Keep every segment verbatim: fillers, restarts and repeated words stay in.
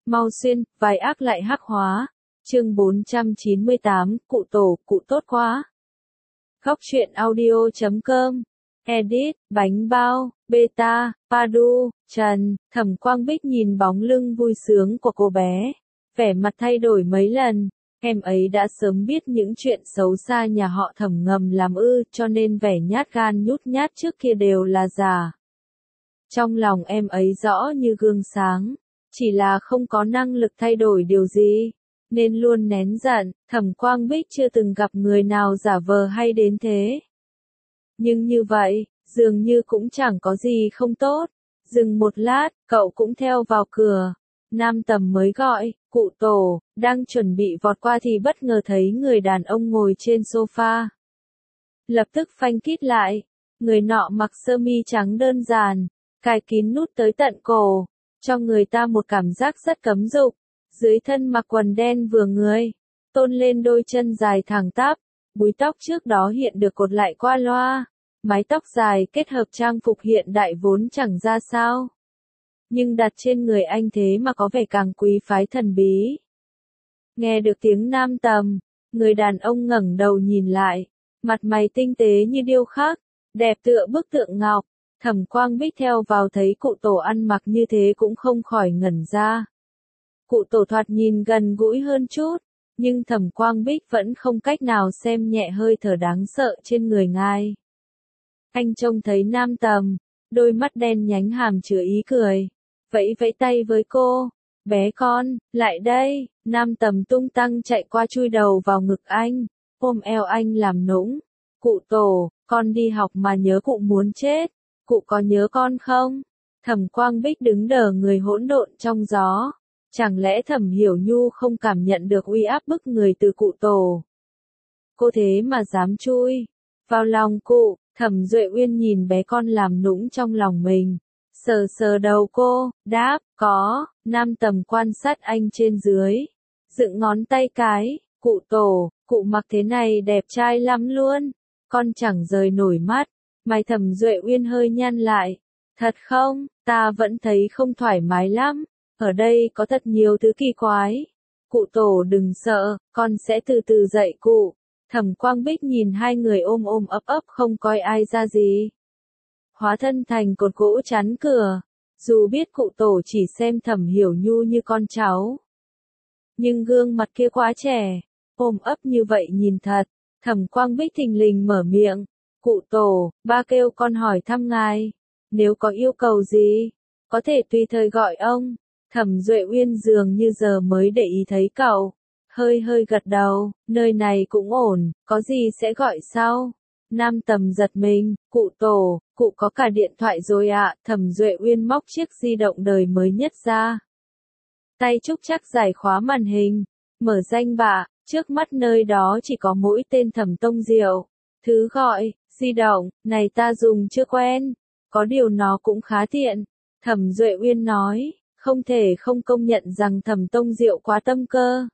Mau xuyên, vai ác lại hắc hóa. Chương bốn trăm chín mươi tám, cụ tổ, cụ tốt quá. Góc truyện audio chấm com. Edit, bánh bao, beta, Padu, Trần, Thẩm Quang Bích nhìn bóng lưng vui sướng của cô bé. Vẻ mặt thay đổi mấy lần. Em ấy đã sớm biết những chuyện xấu xa nhà họ Thẩm ngầm làm ư, cho nên vẻ nhát gan nhút nhát trước kia đều là giả. Trong lòng em ấy rõ như gương sáng, chỉ là không có năng lực thay đổi điều gì, nên luôn nén giận. Thẩm Quang Bích chưa từng gặp người nào giả vờ hay đến thế. Nhưng như vậy, dường như cũng chẳng có gì không tốt. Dừng một lát, cậu cũng theo vào cửa. Nam Tầm mới gọi, cụ tổ, đang chuẩn bị vọt qua thì bất ngờ thấy người đàn ông ngồi trên sofa. Lập tức phanh kít lại, người nọ mặc sơ mi trắng đơn giản, cài kín nút tới tận cổ, cho người ta một cảm giác rất cấm dục. Dưới thân mặc quần đen vừa người, tôn lên đôi chân dài thẳng tắp, búi tóc trước đó hiện được cột lại qua loa, mái tóc dài kết hợp trang phục hiện đại vốn chẳng ra sao. Nhưng đặt trên người anh thế mà có vẻ càng quý phái thần bí. Nghe được tiếng Nam Tầm, người đàn ông ngẩng đầu nhìn lại, mặt mày tinh tế như điêu khắc, đẹp tựa bức tượng ngọc. Thẩm Quang Bích theo vào thấy cụ tổ ăn mặc như thế cũng không khỏi ngẩn ra. Cụ tổ thoạt nhìn gần gũi hơn chút, nhưng Thẩm Quang Bích vẫn không cách nào xem nhẹ hơi thở đáng sợ trên người ngài. Anh trông thấy Nam Tầm, đôi mắt đen nhánh hàm chứa ý cười, vẫy vẫy tay với cô, bé con, lại đây. Nam Tầm tung tăng chạy qua chui đầu vào ngực anh, ôm eo anh làm nũng. Cụ tổ, con đi học mà nhớ cụ muốn chết, cụ có nhớ con không? Thẩm Quang Bích đứng đờ người hỗn độn trong gió. Chẳng lẽ Thẩm Hiểu Nhu không cảm nhận được uy áp bức người từ cụ tổ? Cô thế mà dám chui vào lòng cụ. Thẩm Duệ Uyên nhìn bé con làm nũng trong lòng mình, sờ sờ đầu cô, đáp, có. Nam Tầm quan sát anh trên dưới, dựng ngón tay cái, cụ tổ, cụ mặc thế này đẹp trai lắm luôn, con chẳng rời nổi mắt. Mày Thẩm Duệ Uyên hơi nhăn lại, thật không, ta vẫn thấy không thoải mái lắm, ở đây có thật nhiều thứ kỳ quái. Cụ tổ đừng sợ, con sẽ từ từ dạy cụ. Thẩm Quang Bích nhìn hai người ôm ôm ấp ấp không coi ai ra gì. Hóa thân thành cột gỗ chắn cửa, dù biết cụ tổ chỉ xem Thẩm Hiểu Nhu như con cháu. Nhưng gương mặt kia quá trẻ, ôm ấp như vậy nhìn thật. Thẩm Quang Bích thình lình mở miệng, cụ tổ, ba kêu con hỏi thăm ngài, nếu có yêu cầu gì, có thể tùy thời gọi ông. Thẩm Duệ Uyên dường như giờ mới để ý thấy cậu, hơi hơi gật đầu, nơi này cũng ổn, có gì sẽ gọi sau. Nam Tầm giật mình, cụ tổ, cụ có cả điện thoại rồi ạ. Thẩm Duệ Uyên móc chiếc di động đời mới nhất ra. Tay trúc chắc giải khóa màn hình, mở danh bạ, trước mắt nơi đó chỉ có mỗi tên Thẩm Tông Diệu. Thứ gọi, di động, này ta dùng chưa quen, có điều nó cũng khá tiện. Thẩm Duệ Uyên nói, không thể không công nhận rằng Thẩm Tông Diệu quá tâm cơ.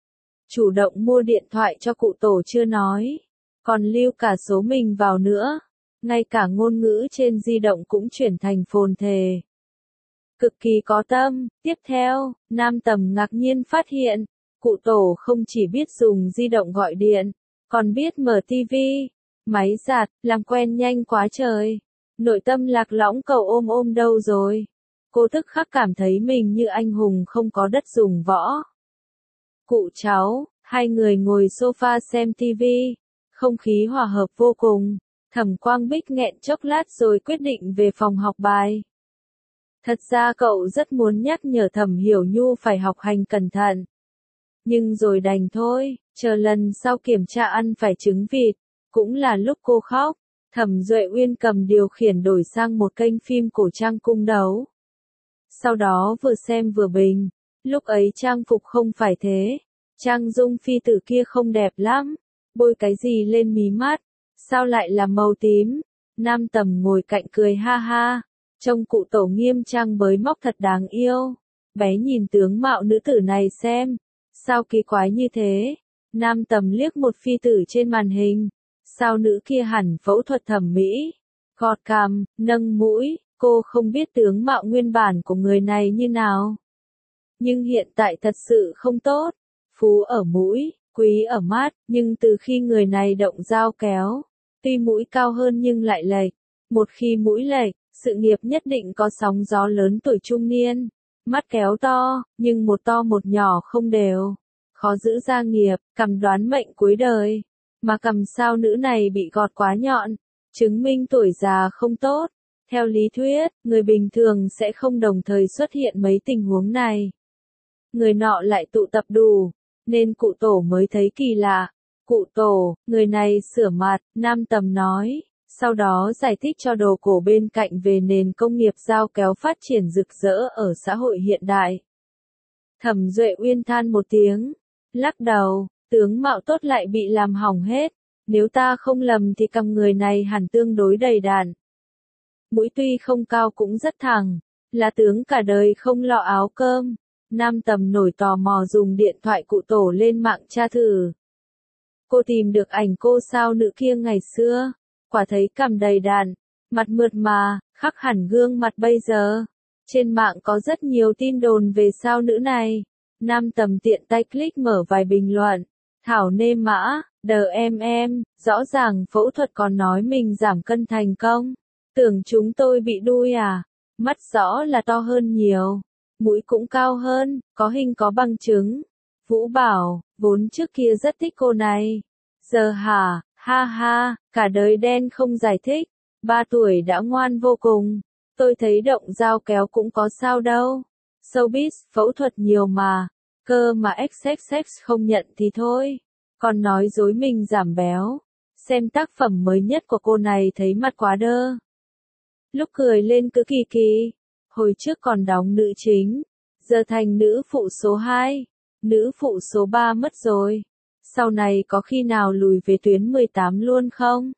Chủ động mua điện thoại cho cụ tổ chưa nói, còn lưu cả số mình vào nữa, ngay cả ngôn ngữ trên di động cũng chuyển thành phồn thề. Cực kỳ có tâm. Tiếp theo, Nam Tầm ngạc nhiên phát hiện, cụ tổ không chỉ biết dùng di động gọi điện, còn biết mở tivi, máy giặt, làm quen nhanh quá trời. Nội tâm lạc lõng cậu ôm ôm đâu rồi? Cô tức khắc cảm thấy mình như anh hùng không có đất dùng võ. Cụ cháu, hai người ngồi sofa xem tivi, không khí hòa hợp vô cùng. Thẩm Quang Bích nghẹn chốc lát rồi quyết định về phòng học bài. Thật ra cậu rất muốn nhắc nhở Thẩm Hiểu Nhu phải học hành cẩn thận. Nhưng rồi đành thôi, chờ lần sau kiểm tra ăn phải trứng vịt, cũng là lúc cô khóc. Thẩm Duệ Uyên cầm điều khiển đổi sang một kênh phim cổ trang cung đấu. Sau đó vừa xem vừa bình, lúc ấy trang phục không phải thế. Trang dung phi tử kia không đẹp lắm, bôi cái gì lên mí mắt, sao lại là màu tím. Nam Tầm ngồi cạnh cười ha ha, trông cụ tổ nghiêm trang bới móc thật đáng yêu. Bé nhìn tướng mạo nữ tử này xem, sao kỳ quái như thế. Nam Tầm liếc một phi tử trên màn hình, sao nữ kia hẳn phẫu thuật thẩm mỹ. Gọt cằm, nâng mũi, cô không biết tướng mạo nguyên bản của người này như nào. Nhưng hiện tại thật sự không tốt. Phú ở mũi, quý ở mắt, nhưng từ khi người này động dao kéo, tuy mũi cao hơn nhưng lại lệch. Một khi mũi lệch, sự nghiệp nhất định có sóng gió lớn. Tuổi trung niên, mắt kéo to, nhưng một to một nhỏ không đều. Khó giữ gia nghiệp, cằm đoán mệnh cuối đời. Mà cằm sao nữ này bị gọt quá nhọn, chứng minh tuổi già không tốt. Theo lý thuyết, người bình thường sẽ không đồng thời xuất hiện mấy tình huống này. Người nọ lại tụ tập đủ, nên cụ tổ mới thấy kỳ lạ. Cụ tổ, người này sửa mặt, Nam Tầm nói, sau đó giải thích cho đồ cổ bên cạnh về nền công nghiệp dao kéo phát triển rực rỡ ở xã hội hiện đại. Thẩm Duệ Uyên than một tiếng, lắc đầu, tướng mạo tốt lại bị làm hỏng hết. Nếu ta không lầm thì cằm người này hẳn tương đối đầy đặn. Mũi tuy không cao cũng rất thẳng, là tướng cả đời không lọ áo cơm. Nam Tầm nổi tò mò dùng điện thoại cụ tổ lên mạng tra thử. Cô tìm được ảnh cô sao nữ kia ngày xưa, quả thấy cằm đầy đặn, mặt mượt mà, khắc hẳn gương mặt bây giờ. Trên mạng có rất nhiều tin đồn về sao nữ này. Nam Tầm tiện tay click mở vài bình luận. Thảo nê mã, đờ em em, rõ ràng phẫu thuật còn nói mình giảm cân thành công. Tưởng chúng tôi bị đuôi à? Mắt rõ là to hơn nhiều. Mũi cũng cao hơn, có hình có bằng chứng. Vũ bảo, vốn trước kia rất thích cô này. Giờ hả, ha ha, cả đời đen không giải thích. Ba tuổi đã ngoan vô cùng. Tôi thấy động dao kéo cũng có sao đâu. Showbiz, phẫu thuật nhiều mà. Cơ mà ích ích ích không nhận thì thôi. Còn nói dối mình giảm béo. Xem tác phẩm mới nhất của cô này thấy mặt quá đơ. Lúc cười lên cứ kỳ kỳ. Hồi trước còn đóng nữ chính. Giờ thành nữ phụ số hai. Nữ phụ số ba mất rồi. Sau này có khi nào lùi về tuyến mười tám luôn không?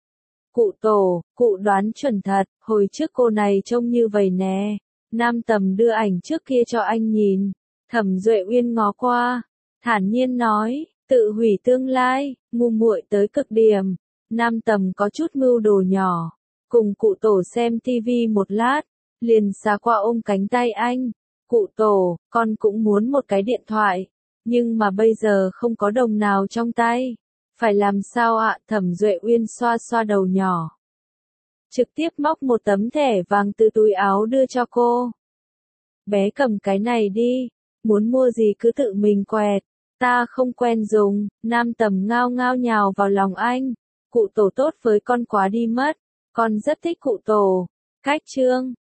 Cụ tổ, cụ đoán chuẩn thật. Hồi trước cô này trông như vậy nè. Nam Tầm đưa ảnh trước kia cho anh nhìn. Thẩm Duệ Uyên ngó qua. Thản nhiên nói, tự hủy tương lai, ngu muội tới cực điểm. Nam Tầm có chút mưu đồ nhỏ. Cùng cụ tổ xem tivi một lát. Liền xà qua ôm cánh tay anh. Cụ tổ, con cũng muốn một cái điện thoại. Nhưng mà bây giờ không có đồng nào trong tay. Phải làm sao ạ? Thẩm Duệ Uyên xoa xoa đầu nhỏ. Trực tiếp móc một tấm thẻ vàng từ túi áo đưa cho cô. Bé cầm cái này đi. Muốn mua gì cứ tự mình quẹt. Ta không quen dùng. Nam Tầm ngao ngao nhào vào lòng anh. Cụ tổ tốt với con quá đi mất. Con rất thích cụ tổ. Cách chương.